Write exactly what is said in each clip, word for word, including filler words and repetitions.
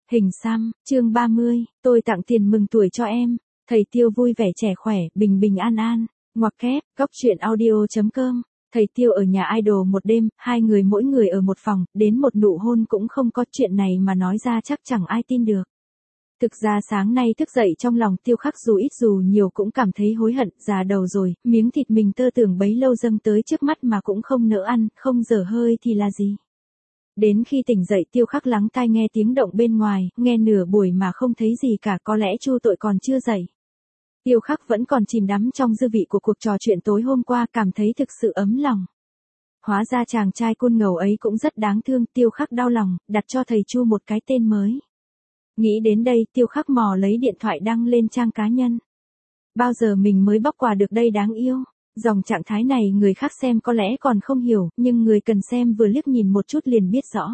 Hình xăm, chương ba mươi, tôi tặng tiền mừng tuổi cho em. Thầy Tiêu vui vẻ trẻ khỏe, bình bình an an. Ngoặc kép, góc truyện audio chấm com. Thầy Tiêu ở nhà idol một đêm, hai người mỗi người ở một phòng, đến một nụ hôn cũng không có, chuyện này mà nói ra chắc chẳng ai tin được. Thực ra sáng nay thức dậy trong lòng Tiêu Khắc dù ít dù nhiều cũng cảm thấy hối hận, già đầu rồi, miếng thịt mình tơ tưởng bấy lâu dâng tới trước mắt mà cũng không nỡ ăn, không dở hơi thì là gì. Đến khi tỉnh dậy Tiêu Khắc lắng tai nghe tiếng động bên ngoài, nghe nửa buổi mà không thấy gì cả, có lẽ Chu Tội còn chưa dậy. Tiêu Khắc vẫn còn chìm đắm trong dư vị của cuộc trò chuyện tối hôm qua, cảm thấy thực sự ấm lòng. Hóa ra chàng trai côn ngầu ấy cũng rất đáng thương, Tiêu Khắc đau lòng, đặt cho thầy Chu một cái tên mới. Nghĩ đến đây Tiêu Khắc mò lấy điện thoại đăng lên trang cá nhân. Bao giờ mình mới bóc quà được đây đáng yêu. Dòng trạng thái này người khác xem có lẽ còn không hiểu, nhưng người cần xem vừa liếc nhìn một chút liền biết rõ.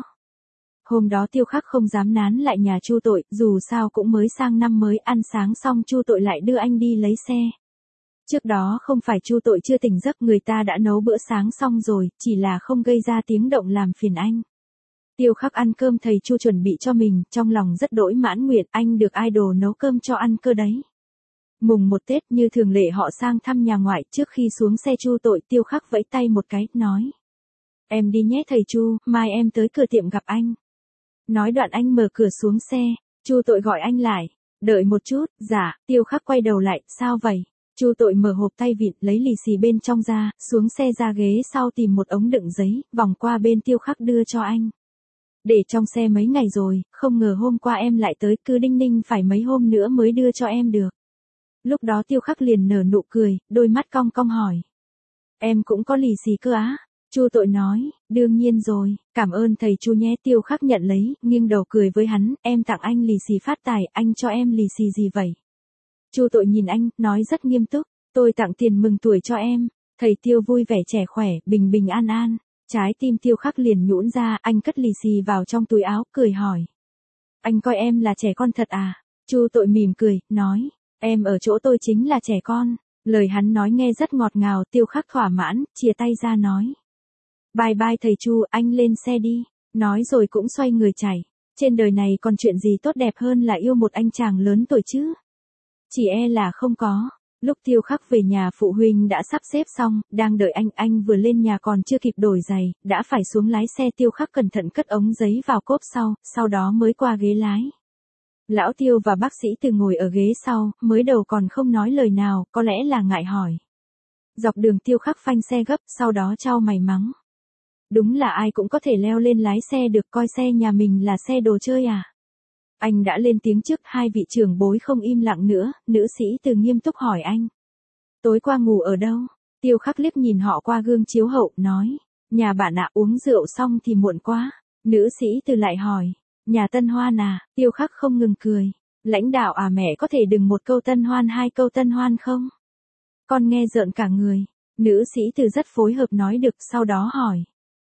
Hôm đó Tiêu Khắc không dám nán lại nhà Chu Tội, dù sao cũng mới sang năm mới, ăn sáng xong Chu Tội lại đưa anh đi lấy xe. Trước đó không phải Chu Tội chưa tỉnh giấc, người ta đã nấu bữa sáng xong rồi, chỉ là không gây ra tiếng động làm phiền anh. Tiêu Khắc ăn cơm thầy Chu chuẩn bị cho mình, trong lòng rất đỗi mãn nguyện, anh được idol nấu cơm cho ăn cơ đấy. Mùng một Tết như thường lệ họ sang thăm nhà ngoại, trước khi xuống xe Chu Tội Tiêu Khắc vẫy tay một cái, nói. Em đi nhé thầy Chu, mai em tới cửa tiệm gặp anh. Nói đoạn anh mở cửa xuống xe, Chu Tội gọi anh lại. Đợi một chút, dạ, Tiêu Khắc quay đầu lại, sao vậy? Chu Tội mở hộp tay vịn, lấy lì xì bên trong ra, xuống xe ra ghế sau tìm một ống đựng giấy, vòng qua bên Tiêu Khắc đưa cho anh. Để trong xe mấy ngày rồi, không ngờ hôm qua em lại tới, cứ đinh ninh phải mấy hôm nữa mới đưa cho em được. Lúc đó Tiêu Khắc liền nở nụ cười, đôi mắt cong cong hỏi. Em cũng có lì xì cơ á? Chu Tội nói, đương nhiên rồi, cảm ơn thầy Chu nhé. Tiêu Khắc nhận lấy, nghiêng đầu cười với hắn, em tặng anh lì xì phát tài, anh cho em lì xì gì vậy? Chu Tội nhìn anh, nói rất nghiêm túc, tôi tặng tiền mừng tuổi cho em. Thầy Tiêu vui vẻ trẻ khỏe, bình bình an an. Trái tim Tiêu Khắc liền nhũn ra, anh cất lì xì vào trong túi áo, cười hỏi. Anh coi em là trẻ con thật à? Chu Tội mỉm cười, nói. Em ở chỗ tôi chính là trẻ con. Lời hắn nói nghe rất ngọt ngào, Tiêu Khắc thỏa mãn, chia tay ra nói. Bye bye thầy Chu, anh lên xe đi. Nói rồi cũng xoay người chạy. Trên đời này còn chuyện gì tốt đẹp hơn là yêu một anh chàng lớn tuổi chứ? Chỉ e là không có. Lúc Tiêu Khắc về nhà phụ huynh đã sắp xếp xong, đang đợi anh, anh vừa lên nhà còn chưa kịp đổi giày, đã phải xuống lái xe. Tiêu Khắc cẩn thận cất ống giấy vào cốp sau, sau đó mới qua ghế lái. Lão Tiêu và bác sĩ Từ ngồi ở ghế sau, mới đầu còn không nói lời nào, có lẽ là ngại hỏi. Dọc đường Tiêu Khắc phanh xe gấp, sau đó chau mày mắng. Đúng là ai cũng có thể leo lên lái xe được, coi xe nhà mình là xe đồ chơi à? Anh đã lên tiếng trước, hai vị trưởng bối không im lặng nữa, nữ sĩ Từ nghiêm túc hỏi anh. Tối qua ngủ ở đâu? Tiêu Khắc liếc nhìn họ qua gương chiếu hậu, nói. Nhà bạn ạ, uống rượu xong thì muộn quá. Nữ sĩ Từ lại hỏi. Nhà Tân Hoan à? Tiêu Khắc không ngừng cười. Lãnh đạo à, mẹ có thể đừng một câu Tân Hoan hai câu Tân Hoan không? Con nghe rợn cả người. Nữ sĩ Từ rất phối hợp nói được, sau đó hỏi.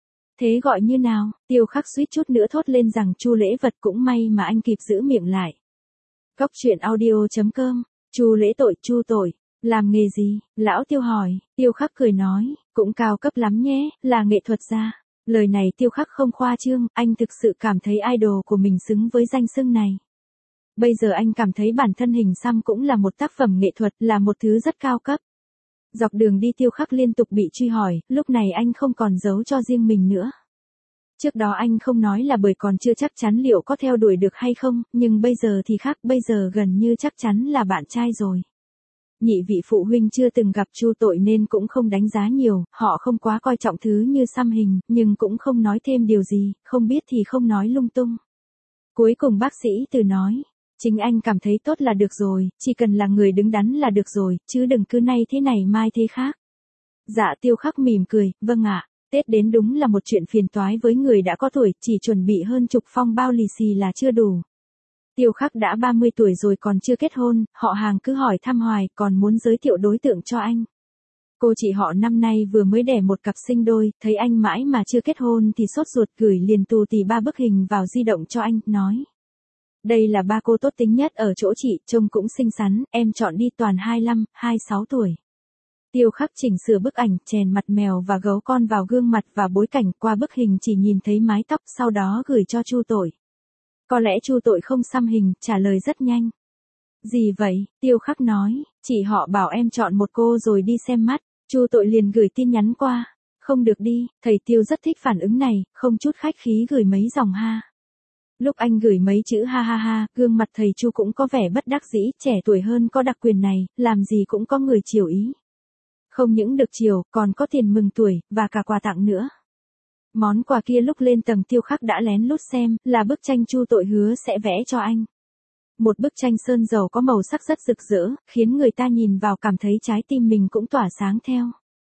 Thế gọi như nào? Tiêu Khắc suýt chút nữa thốt lên rằng Chu Lễ Vật, cũng may mà anh kịp giữ miệng lại. Góc truyện audio chấm com. Chu Lễ Tội, Chu Tội. Làm nghề gì? Lão Tiêu hỏi. Tiêu Khắc cười nói, cũng cao cấp lắm nhé, là nghệ thuật gia. Lời này Tiêu Khắc không khoa trương, anh thực sự cảm thấy idol của mình xứng với danh xưng này. Bây giờ anh cảm thấy bản thân hình xăm cũng là một tác phẩm nghệ thuật, là một thứ rất cao cấp. Dọc đường đi Tiêu Khắc liên tục bị truy hỏi, lúc này anh không còn giấu cho riêng mình nữa. Trước đó anh không nói là bởi còn chưa chắc chắn liệu có theo đuổi được hay không, nhưng bây giờ thì khác, bây giờ gần như chắc chắn là bạn trai rồi. Nhị vị phụ huynh chưa từng gặp Chu Tội nên cũng không đánh giá nhiều, họ không quá coi trọng thứ như xăm hình, nhưng cũng không nói thêm điều gì, không biết thì không nói lung tung. Cuối cùng bác sĩ Từ nói. Chính anh cảm thấy tốt là được rồi, chỉ cần là người đứng đắn là được rồi, chứ đừng cứ nay thế này mai thế khác. Dạ Tiêu Khắc mỉm cười, vâng ạ, Tết đến đúng là một chuyện phiền toái với người đã có tuổi, chỉ chuẩn bị hơn chục phong bao lì xì là chưa đủ. Tiêu Khắc đã ba mươi tuổi rồi còn chưa kết hôn, họ hàng cứ hỏi thăm hoài, còn muốn giới thiệu đối tượng cho anh. Cô chị họ năm nay vừa mới đẻ một cặp sinh đôi, thấy anh mãi mà chưa kết hôn thì sốt ruột, gửi liền tù tì ba bức hình vào di động cho anh, nói. Đây là ba cô tốt tính nhất ở chỗ chị, trông cũng xinh xắn, em chọn đi, toàn hai mươi lăm, hai mươi sáu tuổi. Tiêu Khắc chỉnh sửa bức ảnh, chèn mặt mèo và gấu con vào gương mặt và bối cảnh, qua bức hình chỉ nhìn thấy mái tóc, sau đó gửi cho Chu Tội. Có lẽ Chu Tội không xăm hình, trả lời rất nhanh. Gì vậy? Tiêu Khắc nói, chị họ bảo em chọn một cô rồi đi xem mắt. Chu Tội liền gửi tin nhắn qua. Không được đi, thầy Tiêu rất thích phản ứng này, không chút khách khí gửi mấy dòng ha. Lúc anh gửi mấy chữ ha ha ha, gương mặt thầy Chu cũng có vẻ bất đắc dĩ, trẻ tuổi hơn có đặc quyền này, làm gì cũng có người chiều ý. Không những được chiều, còn có tiền mừng tuổi, và cả quà tặng nữa. Món quà kia lúc lên tầng Tiêu Khắc đã lén lút xem, là bức tranh Chu Tội hứa sẽ vẽ cho anh. Một bức tranh sơn dầu có màu sắc rất rực rỡ, khiến người ta nhìn vào cảm thấy trái tim mình cũng tỏa sáng theo.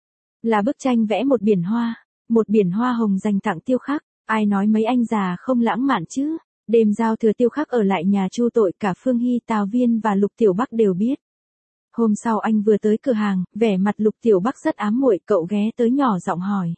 Là bức tranh vẽ một biển hoa, một biển hoa hồng dành tặng Tiêu Khắc. Ai nói mấy anh già không lãng mạn chứ? Đêm giao thừa Tiêu Khắc ở lại nhà Chu Tội, cả Phương Hy, Tào Viên và Lục Tiểu Bắc đều biết. Hôm sau anh vừa tới cửa hàng, vẻ mặt Lục Tiểu Bắc rất ám muội, cậu ghé tới nhỏ giọng hỏi.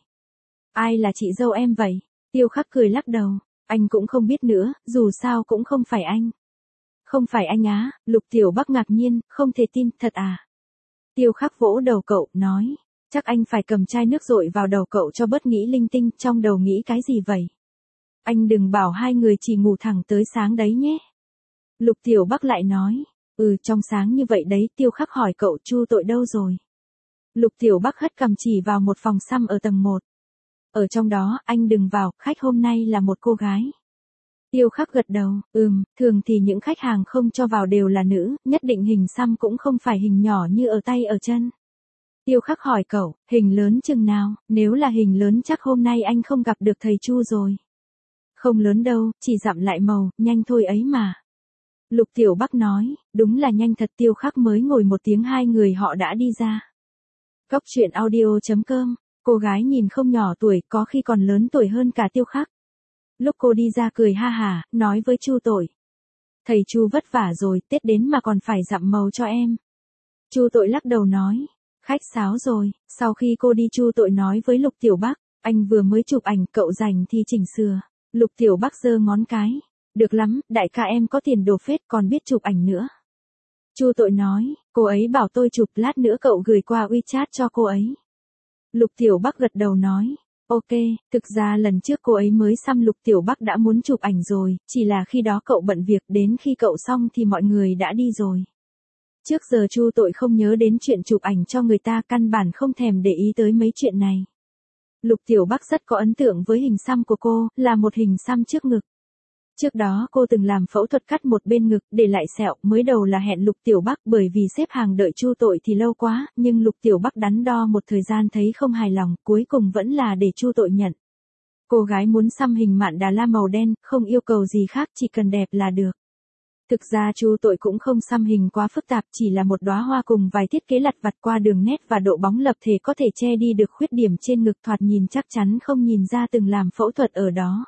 Ai là chị dâu em vậy? Tiêu Khắc cười lắc đầu. Anh cũng không biết nữa, dù sao cũng không phải anh. Không phải anh á? Lục Tiểu Bắc ngạc nhiên, không thể tin, thật à? Tiêu Khắc vỗ đầu cậu, nói. Chắc anh phải cầm chai nước dội vào đầu cậu cho bớt nghĩ linh tinh, trong đầu nghĩ cái gì vậy? Anh đừng bảo hai người chỉ ngủ thẳng tới sáng đấy nhé. Lục Tiểu Bắc lại nói. Ừ, trong sáng như vậy đấy. Tiêu Khắc hỏi cậu Chu Tội đâu rồi? Lục Tiểu Bắc hất cằm chỉ vào một phòng xăm ở tầng một. Ở trong đó, anh đừng vào, khách hôm nay là một cô gái. Tiêu Khắc gật đầu, ừm, thường thì những khách hàng không cho vào đều là nữ, nhất định hình xăm cũng không phải hình nhỏ như ở tay ở chân. Tiêu Khắc hỏi cậu, hình lớn chừng nào? Nếu là hình lớn chắc hôm nay anh không gặp được thầy Chu rồi. Không lớn đâu, chỉ dặm lại màu, nhanh thôi ấy mà. Lục Tiểu Bắc nói, đúng là nhanh thật. Tiêu Khắc mới ngồi một tiếng hai người họ đã đi ra. Góc truyện audio chấm com. Cô gái nhìn không nhỏ tuổi, có khi còn lớn tuổi hơn cả Tiêu Khắc. Lúc cô đi ra cười ha hả, nói với Chu Tội. Thầy Chu vất vả rồi, Tết đến mà còn phải dặm màu cho em. Chu Tội lắc đầu nói. Khách sáo rồi. Sau khi cô đi Chu Tội nói với Lục Tiểu Bắc. Anh vừa mới chụp ảnh, cậu rảnh thì chỉnh sửa. Lục Tiểu Bắc giơ ngón cái. Được lắm, đại ca em có tiền đồ phết, còn biết chụp ảnh nữa. Chu Tội nói. Cô ấy bảo tôi chụp, lát nữa cậu gửi qua WeChat cho cô ấy. Lục Tiểu Bắc gật đầu nói. Ok, thực ra lần trước cô ấy mới xăm Lục Tiểu Bắc đã muốn chụp ảnh rồi, chỉ là khi đó cậu bận việc, đến khi cậu xong thì mọi người đã đi rồi. Trước giờ Chu Tội không nhớ đến chuyện chụp ảnh cho người ta, căn bản không thèm để ý tới mấy chuyện này. Lục Tiểu Bắc rất có ấn tượng với hình xăm của cô, là một hình xăm trước ngực. Trước đó cô từng làm phẫu thuật cắt một bên ngực, để lại sẹo, mới đầu là hẹn Lục Tiểu Bắc bởi vì xếp hàng đợi Chu Tội thì lâu quá, nhưng Lục Tiểu Bắc đắn đo một thời gian thấy không hài lòng, cuối cùng vẫn là để Chu Tội nhận. Cô gái muốn xăm hình Mạn Đà La màu đen, không yêu cầu gì khác, chỉ cần đẹp là được. Thực ra Chu Tội cũng không xăm hình quá phức tạp, chỉ là một đóa hoa cùng vài thiết kế lặt vặt qua đường nét và độ bóng lập thể có thể che đi được khuyết điểm trên ngực, thoạt nhìn chắc chắn không nhìn ra từng làm phẫu thuật ở đó.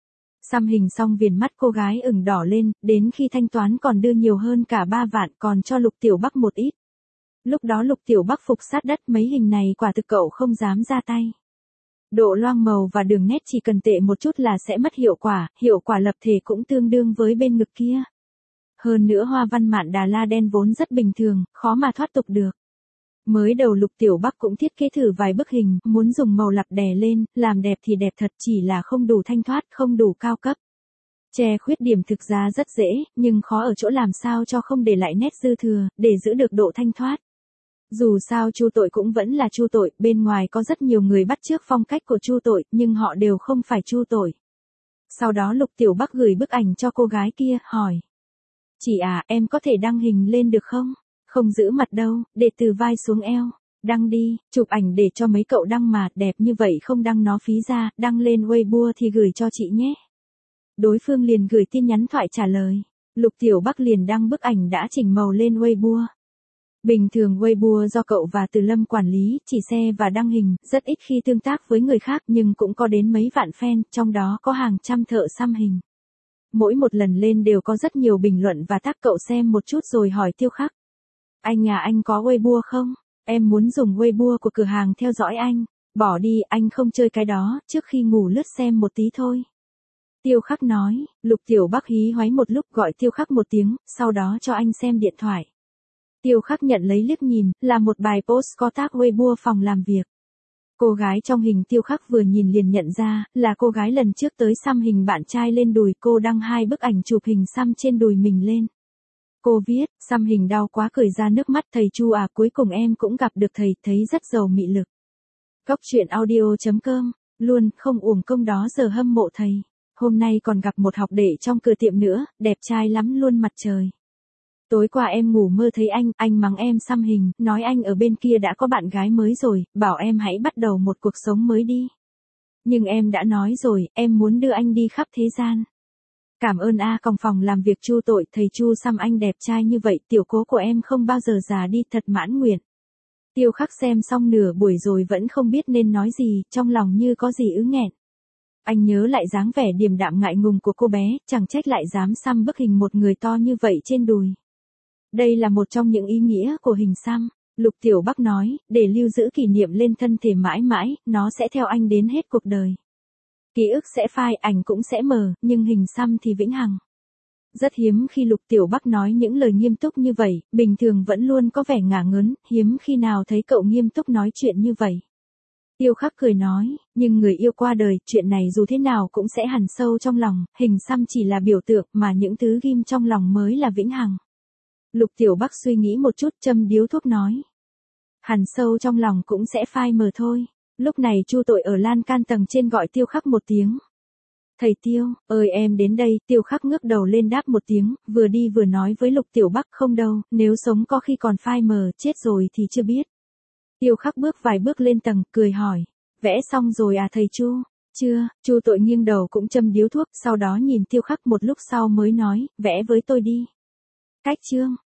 Xăm hình xong viền mắt cô gái ửng đỏ lên, đến khi thanh toán còn đưa nhiều hơn cả ba vạn, còn cho Lục Tiểu Bắc một ít. Lúc đó Lục Tiểu Bắc phục sát đất, mấy hình này quả thực cậu không dám ra tay. Độ loang màu và đường nét chỉ cần tệ một chút là sẽ mất hiệu quả, hiệu quả lập thể cũng tương đương với bên ngực kia. Hơn nữa hoa văn Mạn Đà La đen vốn rất bình thường, khó mà thoát tục được. Mới đầu Lục Tiểu Bắc cũng thiết kế thử vài bức hình, muốn dùng màu lặp đè lên, làm đẹp thì đẹp thật, chỉ là không đủ thanh thoát, không đủ cao cấp. Che khuyết điểm thực ra rất dễ, nhưng khó ở chỗ làm sao cho không để lại nét dư thừa, để giữ được độ thanh thoát. Dù sao Chu Tội cũng vẫn là Chu Tội, bên ngoài có rất nhiều người bắt chước phong cách của Chu Tội, nhưng họ đều không phải Chu Tội. Sau đó Lục Tiểu Bắc gửi bức ảnh cho cô gái kia, hỏi. Chị à, em có thể đăng hình lên được không? Không giữ mặt đâu, để từ vai xuống eo. Đăng đi, chụp ảnh để cho mấy cậu đăng mà, đẹp như vậy không đăng nó phí ra, đăng lên Weibo thì gửi cho chị nhé. Đối phương liền gửi tin nhắn thoại trả lời. Lục Tiểu Bắc liền đăng bức ảnh đã chỉnh màu lên Weibo. Bình thường Weibo do cậu và Từ Lâm quản lý, chỉ share và đăng hình, rất ít khi tương tác với người khác nhưng cũng có đến mấy vạn fan, trong đó có hàng trăm thợ xăm hình. Mỗi một lần lên đều có rất nhiều bình luận và tác, cậu xem một chút rồi hỏi Tiêu Khắc. Anh nhà anh có Weibo không? Em muốn dùng Weibo của cửa hàng theo dõi anh. Bỏ đi, anh không chơi cái đó, trước khi ngủ lướt xem một tí thôi. Tiêu Khắc nói. Lục Tiểu Bắc hí hoáy một lúc, gọi Tiêu Khắc một tiếng, sau đó cho anh xem điện thoại. Tiêu Khắc nhận lấy liếc nhìn, là một bài post có tác Weibo phòng làm việc. Cô gái trong hình Tiêu Khắc vừa nhìn liền nhận ra, là cô gái lần trước tới xăm hình bạn trai lên đùi, cô đăng hai bức ảnh chụp hình xăm trên đùi mình lên. Cô viết, xăm hình đau quá cười ra nước mắt, thầy Chu à, cuối cùng em cũng gặp được thầy, thấy rất giàu mị lực. Góc truyện audio chấm com, luôn, không uổng công đó giờ hâm mộ thầy. Hôm nay còn gặp một học đệ trong cửa tiệm nữa, đẹp trai lắm luôn mặt trời. Tối qua em ngủ mơ thấy anh, anh mắng em xăm hình, nói anh ở bên kia đã có bạn gái mới rồi, bảo em hãy bắt đầu một cuộc sống mới đi. Nhưng em đã nói rồi, em muốn đưa anh đi khắp thế gian. Cảm ơn A còng phòng làm việc Chu tội, thầy Chu xăm anh đẹp trai như vậy, tiểu cố của em không bao giờ già đi, thật mãn nguyện. Tiêu Khắc xem xong nửa buổi rồi vẫn không biết nên nói gì, trong lòng như có gì ứ nghẹn. Anh nhớ lại dáng vẻ điềm đạm ngại ngùng của cô bé, chẳng trách lại dám xăm bức hình một người to như vậy trên đùi. Đây là một trong những ý nghĩa của hình xăm. Lục Tiểu Bắc nói, để lưu giữ kỷ niệm lên thân thể mãi mãi, nó sẽ theo anh đến hết cuộc đời. Ký ức sẽ phai, ảnh cũng sẽ mờ, nhưng hình xăm thì vĩnh hằng. Rất hiếm khi Lục Tiểu Bắc nói những lời nghiêm túc như vậy, bình thường vẫn luôn có vẻ ngả ngớn, hiếm khi nào thấy cậu nghiêm túc nói chuyện như vậy. Tiêu Khắc cười nói, nhưng người yêu qua đời, chuyện này dù thế nào cũng sẽ hằn sâu trong lòng, hình xăm chỉ là biểu tượng mà những thứ ghim trong lòng mới là vĩnh hằng. Lục Tiểu Bắc suy nghĩ một chút, châm điếu thuốc nói. Hằn sâu trong lòng cũng sẽ phai mờ thôi. Lúc này Chu tội ở lan can tầng trên gọi Tiêu Khắc một tiếng. Thầy Tiêu, ơi em đến đây, Tiêu Khắc ngước đầu lên đáp một tiếng, vừa đi vừa nói với Lục Tiểu Bắc, không đâu, nếu sống có khi còn phai mờ, chết rồi thì chưa biết. Tiêu Khắc bước vài bước lên tầng, cười hỏi, vẽ xong rồi à thầy Chu? Chưa, Chu tội nghiêng đầu cũng châm điếu thuốc, sau đó nhìn Tiêu Khắc một lúc sau mới nói, vẽ với tôi đi. Cách chương.